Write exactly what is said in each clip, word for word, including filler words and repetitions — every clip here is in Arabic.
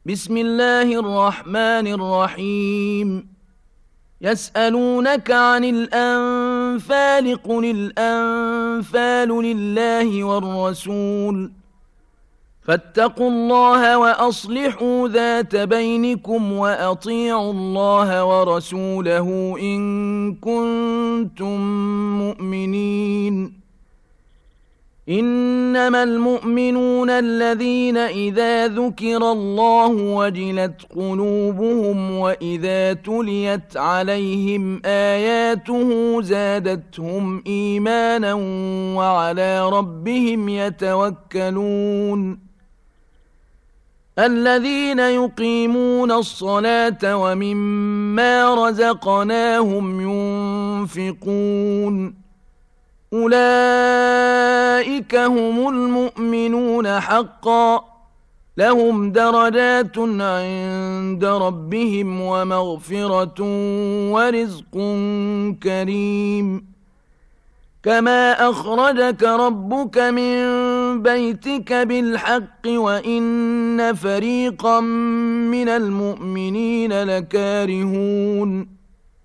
بسم الله الرحمن الرحيم يسألونك عن الأنفال قل الأنفال لله والرسول فاتقوا الله وأصلحوا ذات بينكم وأطيعوا الله ورسوله إن كنتم مؤمنين إنما المؤمنون الذين إذا ذكر الله وجلت قلوبهم وإذا تليت عليهم آياته زادتهم إيمانا وعلى ربهم يتوكلون الذين يقيمون الصلاة ومما رزقناهم ينفقون أولئك هم المؤمنون حقا لهم درجات عند ربهم ومغفرة ورزق كريم كما أخرجك ربك من بيتك بالحق وإن فريقا من المؤمنين لكارهون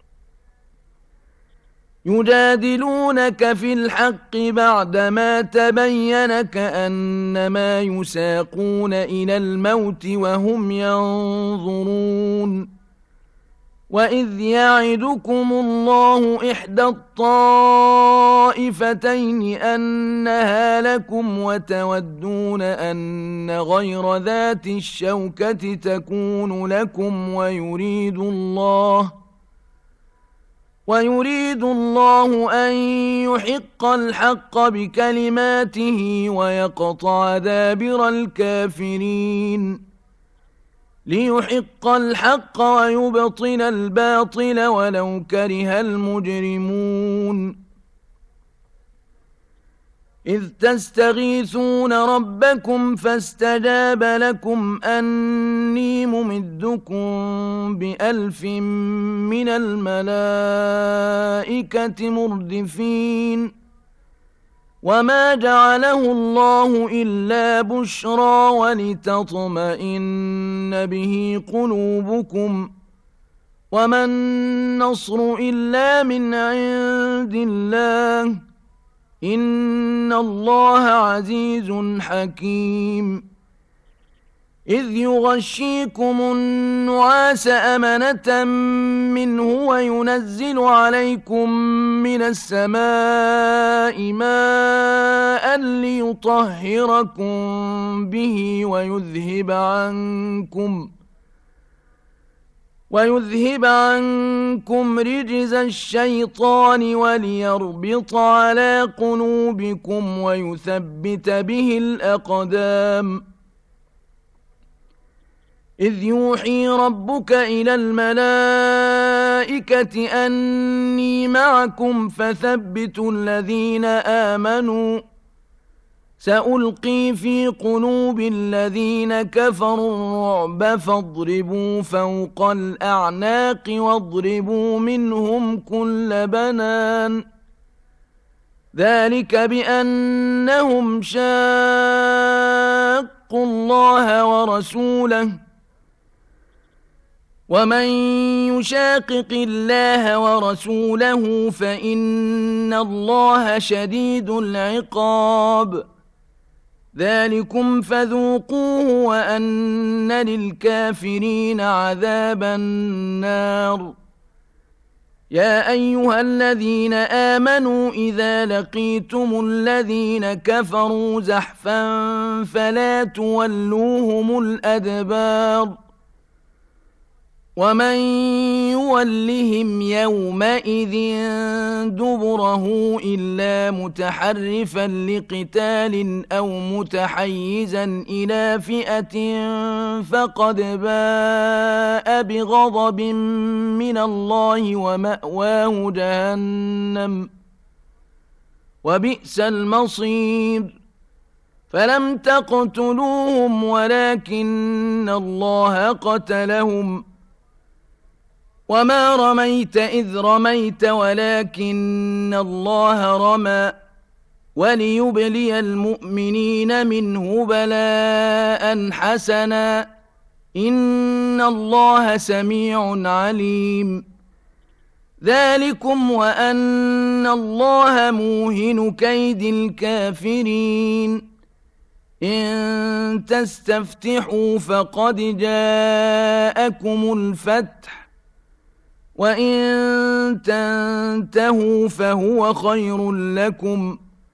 يجادلونك في الحق بعدما تبين كأنما يساقون إلى الموت وهم ينظرون وإذ يعدكم الله إحدى الطائفتين أنها لكم وتودون أن غير ذات الشوكة تكون لكم ويريد الله ويريد الله أن يحق الحق بكلماته ويقطع دابر الكافرين ليحق الحق ويبطل الباطل ولو كره المجرمون إذ تستغيثون ربكم فاستجاب لكم أني ممدكم بألف من الملائكة مردفين وما جعله الله إلا بشرى ولتطمئن به قلوبكم وما النصر إلا من عند الله إن الله عزيز حكيم إذ يغشيكم النعاس أمنة منه وينزل عليكم من السماء ماء ليطهركم به ويذهب عنكم ويذهب عنكم رجز الشيطان وليربط على قلوبكم ويثبت به الأقدام إذ يوحي ربك إلى الملائكة أني معكم فثبتوا الذين آمنوا سألقي في قلوب الذين كفروا الرعب فاضربوا فوق الأعناق واضربوا منهم كل بنان ذلك بأنهم شاقوا الله ورسوله ومن يشاقق الله ورسوله فإن الله شديد العقاب ذلكم فذوقوه وأن للكافرين عذاب النار يا أيها الذين آمنوا إذا لقيتم الذين كفروا زحفا فلا تولوهم الأدبار ومن يولهم يومئذ دبره إلا متحرفا لقتال أو متحيزا إلى فئة فقد باء بغضب من الله ومأواه جهنم وبئس المصير فلم تقتلوهم ولكن الله قتلهم وما رميت إذ رميت ولكن الله رمى وليبلي المؤمنين منه بلاء حسنا إن الله سميع عليم. ذلكم وأن الله موهن كيد الكافرين. إن تستفتحوا فقد جاءكم الفتح، وإن تنتهوا فهو خير لكم،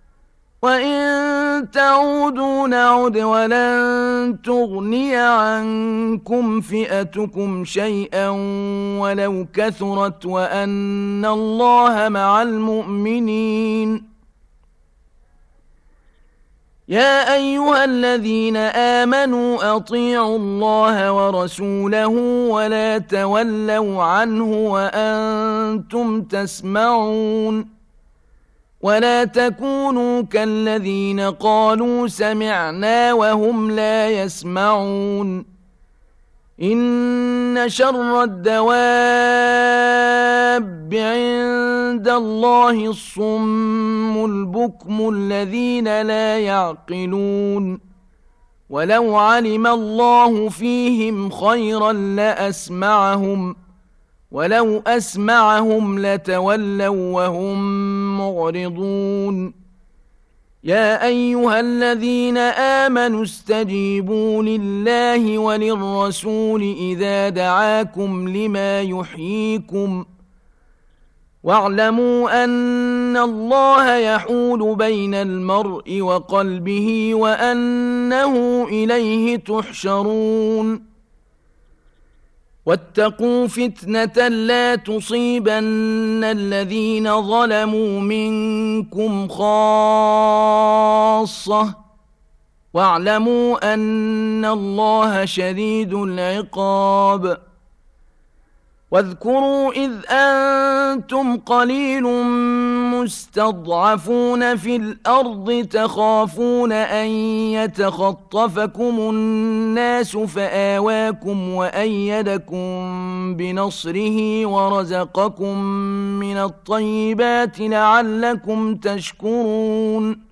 وإن تعودوا نعد ولن تغني عنكم فئتكم شيئا ولو كثرت وأن الله مع المؤمنين. يا أيها الذين آمنوا أطيعوا الله ورسوله ولا تولوا عنه وأنتم تسمعون. ولا تكونوا كالذين قالوا سمعنا وهم لا يسمعون. إن شر الدواب عند الله الصم البكم الذين لا يعقلون. ولو علم الله فيهم خيرا لأسمعهم، ولو أسمعهم لتولوا وهم معرضون. يا أيها الذين آمنوا استجيبوا لله وللرسول إذا دعاكم لما يحييكم، واعلموا أن الله يحول بين المرء وقلبه وأنه إليه تحشرون. واتقوا فتنة لا تصيبن الذين ظلموا منكم خاصة، واعلموا أن الله شديد العقاب. واذكروا إذ أنتم قليل مستضعفون في الأرض تخافون أن يتخطفكم الناس فآواكم وأيدكم بنصره ورزقكم من الطيبات لعلكم تشكرون.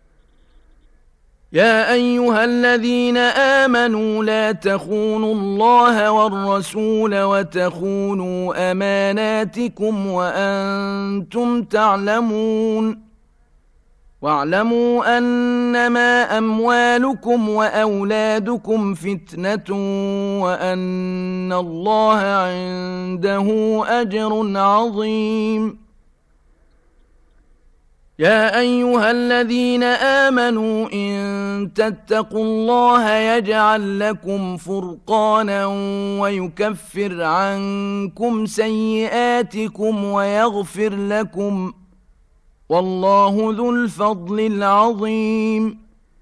يا أيها الذين آمنوا لا تخونوا الله والرسول وتخونوا أماناتكم وأنتم تعلمون. واعلموا أنما أموالكم وأولادكم فتنة وأن الله عنده أجر عظيم. يا أيها الذين آمنوا إن تتقوا الله يجعل لكم فرقانا ويكفر عنكم سيئاتكم ويغفر لكم، والله ذو الفضل العظيم.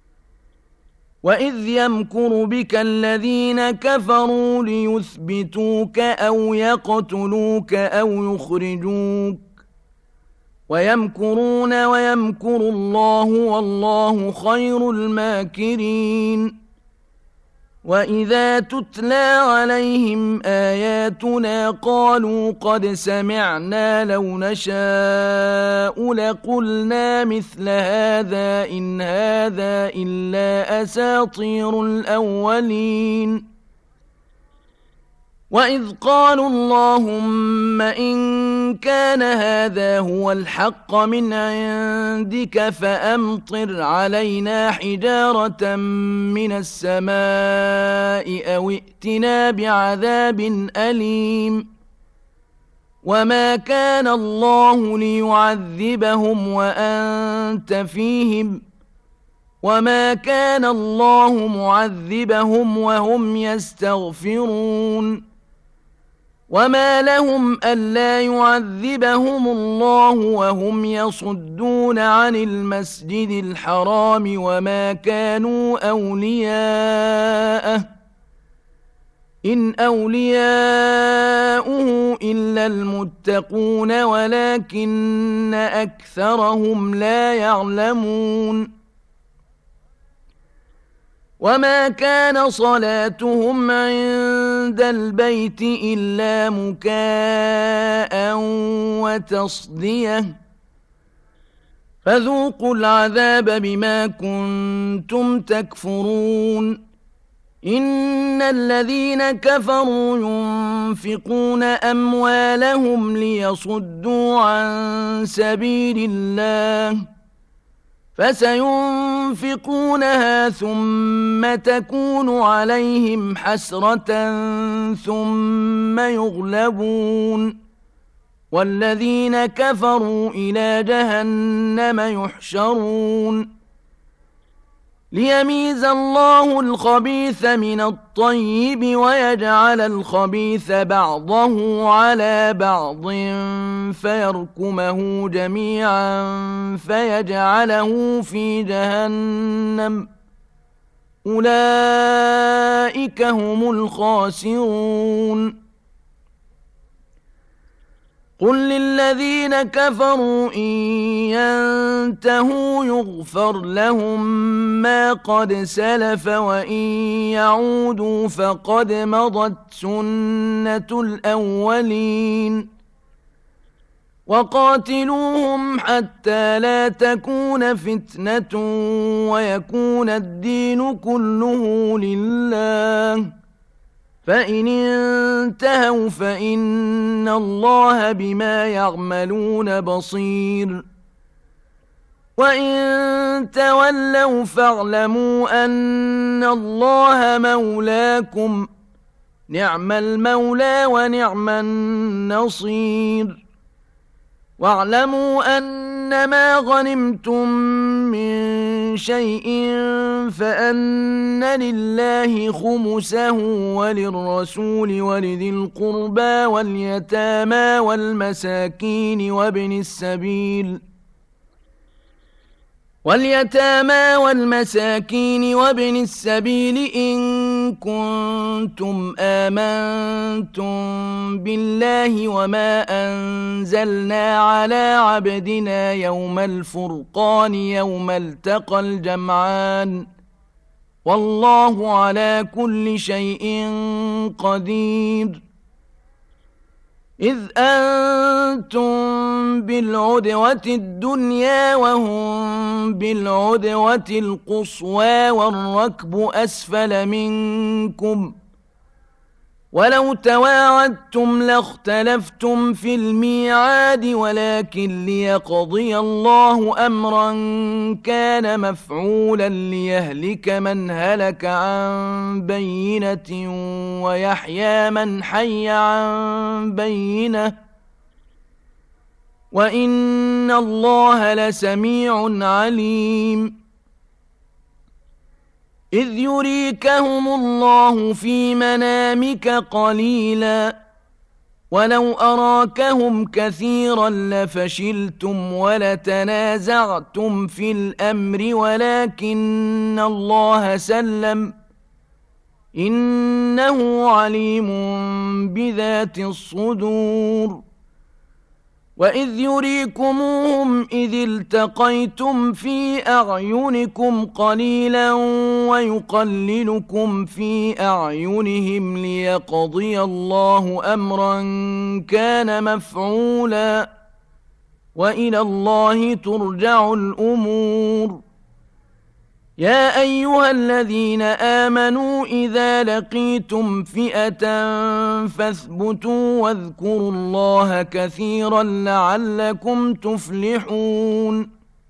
وإذ يمكر بك الذين كفروا ليثبتوك أو يقتلوك أو يخرجوك، ويمكرون ويمكر الله والله خير الماكرين. وإذا تتلى عليهم آياتنا قالوا قد سمعنا لو نشاء لقلنا مثل هذا إن هذا إلا أساطير الأولين. وإذ قالوا اللهم إن كان هذا هو الحق من عندك فأمطر علينا حجارة من السماء أو ائتنا بعذاب أليم. وما كان الله ليعذبهم وأنت فيهم، وما كان الله معذبهم وهم يستغفرون. وما لهم ألا يعذبهم الله وهم يصدون عن المسجد الحرام وما كانوا أولياءه إن أولياؤه إلا المتقون ولكن أكثرهم لا يعلمون. وما كان صلاتهم عند البيت إلا مكاء وتصدية فذوقوا العذاب بما كنتم تكفرون. إن الذين كفروا ينفقون أموالهم ليصدوا عن سبيل الله فسينفقونها ثم تكون عليهم حسرة ثم يغلبون والذين كفروا إلى جهنم يحشرون ليميز الله الخبيث من الطيب ويجعل الخبيث بعضه على بعض فيركمه جميعا فيجعله في جهنم أولئك هم الخاسرون قل للذين كفروا إن ينتهوا يغفر لهم ما قد سلف وإن يعودوا فقد مضت سنة الأولين وقاتلوهم حتى لا تكون فتنة ويكون الدين كله لله فإن انتهوا فإن الله بما يعملون بصير وإن تولوا فاعلموا أن الله مولاكم نعم المولى ونعم النصير واعلموا أنما غنمتم من شيء فأن لله خمسه وللرسول ولذي القربى واليتامى والمساكين وابن السبيل واليتامى والمساكين وابن السبيل إن كنتم آمنتم بالله وما أنزلنا على عبدنا يوم الفرقان يوم التقى الجمعان والله على كل شيء قدير إذ أنتم بالعدوة الدنيا وهم بالعدوة القصوى والركب أسفل منكم ولو تواعدتم لاختلفتم في الميعاد ولكن ليقضي الله أمرا كان مفعولا ليهلك من هلك عن بينة ويحيى من حي عن بينة وإن الله لسميع عليم إذ يريكهم الله في منامك قليلا ولو أراكهم كثيرا لفشلتم ولتنازعتم في الأمر ولكن الله سلم إنه عليم بذات الصدور وإذ يريكموهم إذ التقيتم في أعينكم قليلا ويقللكم في أعينهم ليقضي الله أمرا كان مفعولا وإلى الله ترجع الأمور يا أيها الذين آمنوا إذا لقيتم فئة فاثبتوا واذكروا الله كثيرا لعلكم تفلحون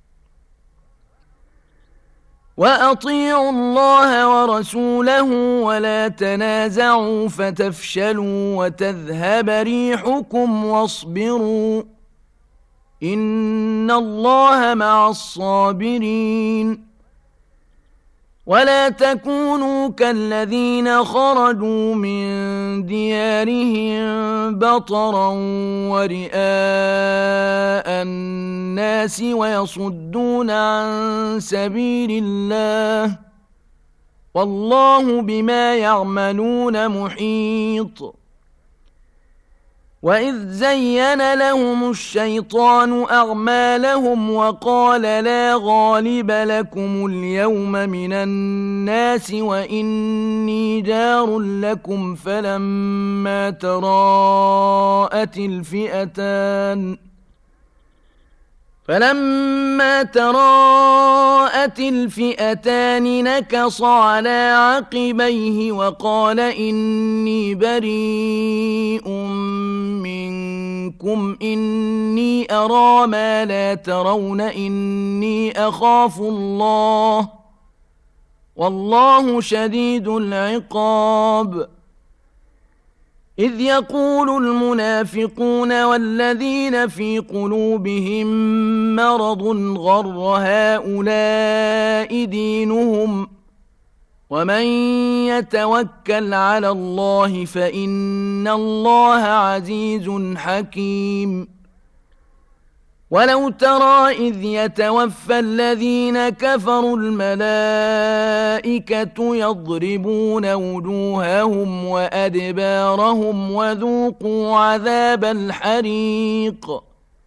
وأطيعوا الله ورسوله ولا تنازعوا فتفشلوا وتذهب ريحكم واصبروا إن الله مع الصابرين ولا تكونوا كالذين خرجوا من ديارهم بطرا ورئاء الناس ويصدون عن سبيل الله والله بما يعملون محيط وإذ زين لهم الشيطان أعمالهم وقال لا غالب لكم اليوم من الناس وإني جار لكم فلما تراءت الفئتان فلما تراءت الفئتان نكص على عقبيه وقال إني بريء منكم إني أرى ما لا ترون إني أخاف الله والله شديد العقاب. إذ يقول المنافقون والذين في قلوبهم مرض غر هؤلاء دينهم ومن يتوكل على الله فإن الله عزيز حكيم. ولو ترى إذ يتوفى الذين كفروا الملائكة يضربون وجوههم وأدبارهم وذوقوا عذاب الحريق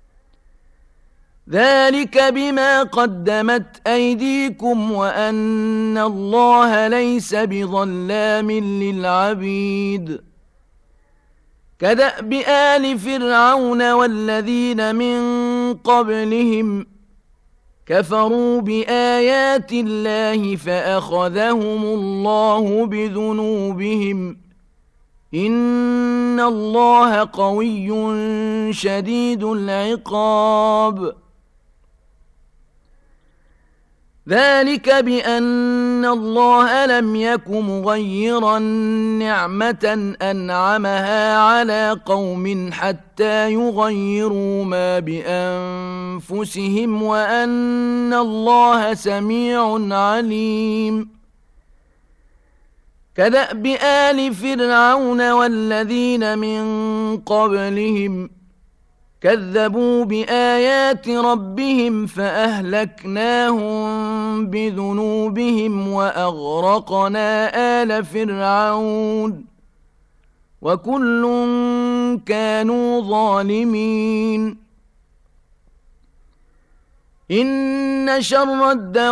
ذلك بما قدمت أيديكم وأن الله ليس بظلام للعبيد. كدأب آل فرعون والذين من قبلهم كفروا بآيات الله فأخذهم الله بذنوبهم إن الله قوي شديد العقاب. ذلك بأن الله لم يك مغيرا نعمة أنعمها على قوم حتى يغيروا ما بأنفسهم وأن الله سميع عليم. كدأب آل فرعون والذين من قبلهم كذبوا بآيات ربهم فأهلكناهم بذنوبهم وأغرقنا آل فرعون وكل كانوا ظالمين. إن شر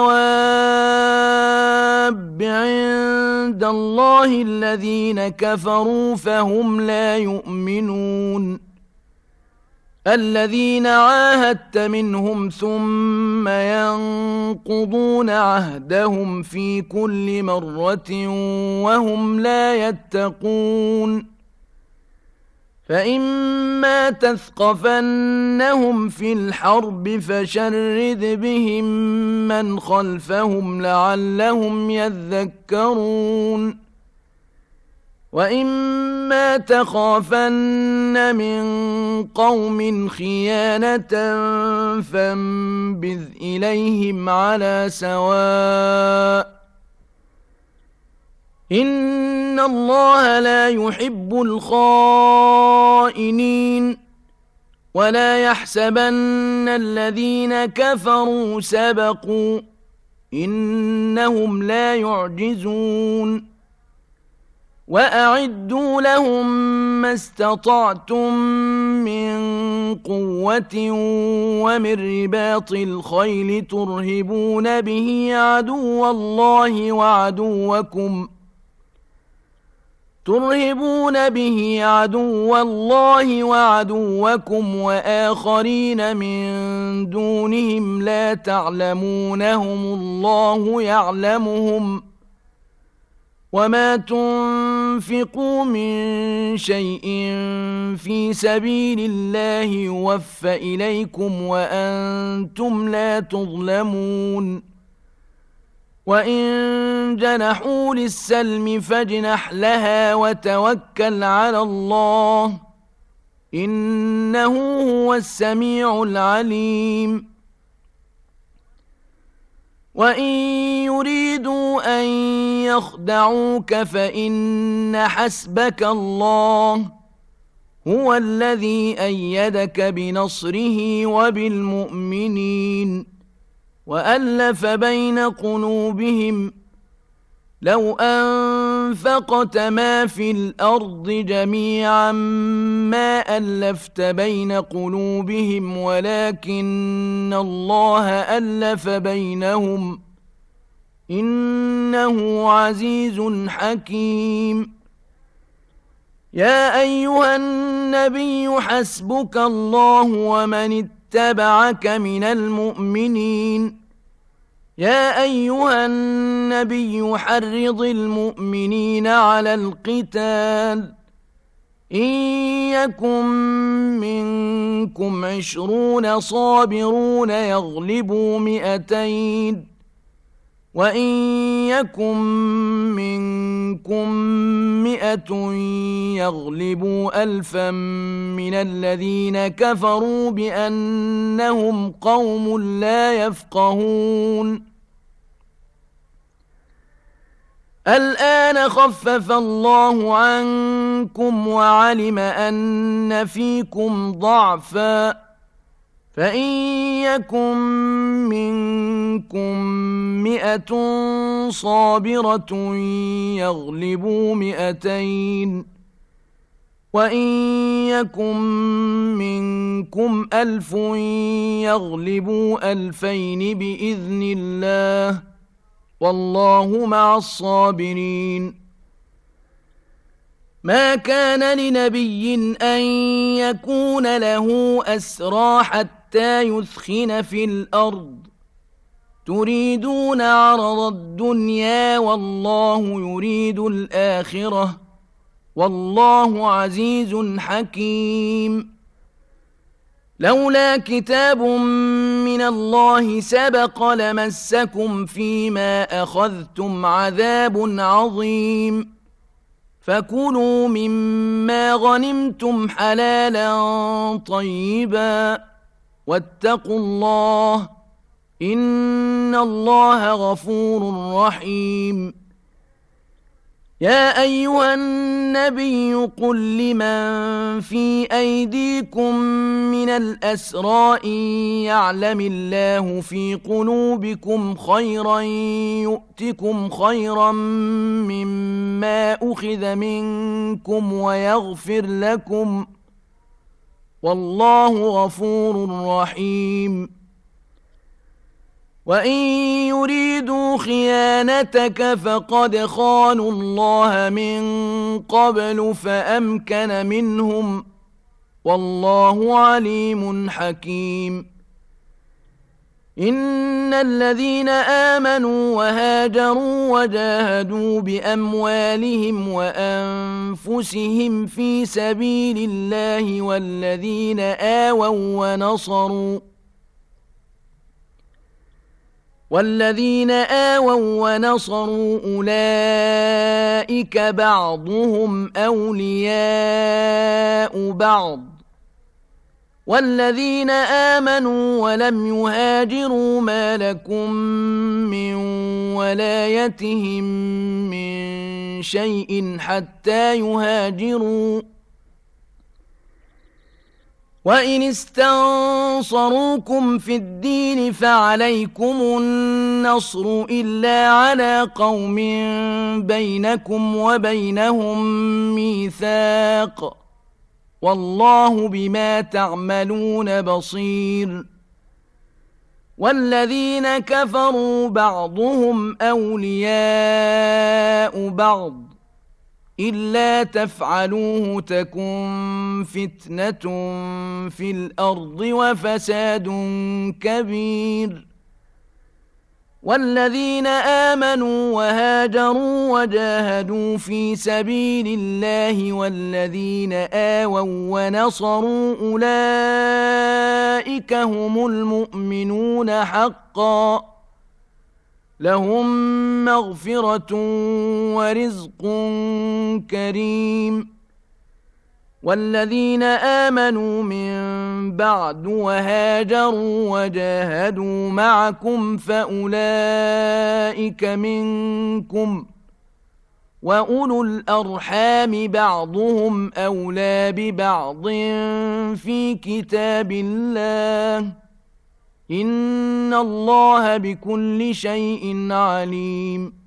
الدواب عند الله الذين كفروا فهم لا يؤمنون. الذين عاهدت منهم ثم ينقضون عهدهم في كل مرة وهم لا يتقون. فإما تثقفنهم في الحرب فشرد بهم من خلفهم لعلهم يذكرون. وإما تخافن من قوم خيانة فانبذ إليهم على سواء إن الله لا يحب الخائنين. ولا يحسبن الذين كفروا سبقوا إنهم لا يعجزون. وأعدوا لهم ما استطعتم من قوة ومن رباط الخيل ترهبون به عدو الله وعدوكم ترهبون به عدو الله وعدوكم وآخرين من دونهم لا تعلمونهم الله يعلمهم وما تنفقوا من شيء في سبيل الله يوفى إليكم وأنتم لا تظلمون. وإن جنحوا للسلم فاجنح لها وتوكل على الله إنه هو السميع العليم. وإن يريدوا أن يخدعوك فإن حسبك الله هو الذي أيدك بنصره وبالمؤمنين وألف بين قلوبهم لو أنفقت ما في الأرض جميعا ما ألفت بين قلوبهم ولكن الله ألف بينهم إنه عزيز حكيم. يا أيها النبي حسبك الله ومن اتبعك من المؤمنين يا أيها النبي حرض المؤمنين على القتال إن يكن منكم عشرون صابرون يغلبوا مئتين وإن يكن منكم مئة يغلبوا ألفا من الذين كفروا بأنهم قوم لا يفقهون الآن خفف الله عنكم وعلم أن فيكم ضعفا فإن يكن منكم مئة صابرة يغلبوا مئتين وإن يكن منكم ألف يغلبوا ألفين بإذن الله والله مع الصابرين ما كان لنبي أن يكون له أسرى حتى يثخن في الأرض تريدون عرض الدنيا والله يريد الآخرة والله عزيز حكيم لولا كتاب من الله سبق لمسكم فيما أخذتم عذاب عظيم فكلوا مما غنمتم حلالا طيبا واتقوا الله إن الله غفور رحيم يا أيها النبي قل لمن في أيديكم من الأسرى إن يعلم الله في قلوبكم خيرا يؤتكم خيرا مما أخذ منكم ويغفر لكم والله غفور رحيم وإن يريدوا خيانتك فقد خانوا الله من قبل فأمكن منهم والله عليم حكيم إن الذين آمنوا وهاجروا وجاهدوا بأموالهم وأنفسهم في سبيل الله والذين آووا ونصروا والذين آووا ونصروا أولئك بعضهم أولياء بعض والذين آمنوا ولم يهاجروا ما لكم من ولايتهم من شيء حتى يهاجروا وإن استنصروكم في الدين فعليكم النصر إلا على قوم بينكم وبينهم ميثاق والله بما تعملون بصير والذين كفروا بعضهم أولياء بعض إلا تفعلوه تكن فتنة في الأرض وفساد كبير والذين آمنوا وهاجروا وجاهدوا في سبيل الله والذين آووا ونصروا أولئك هم المؤمنون حقا لهم مغفرة ورزق كريم والذين آمنوا من بعد وهاجروا وجاهدوا معكم فأولئك منكم وأولو الأرحام بعضهم أولى ببعض في كتاب الله إن الله بكل شيء عليم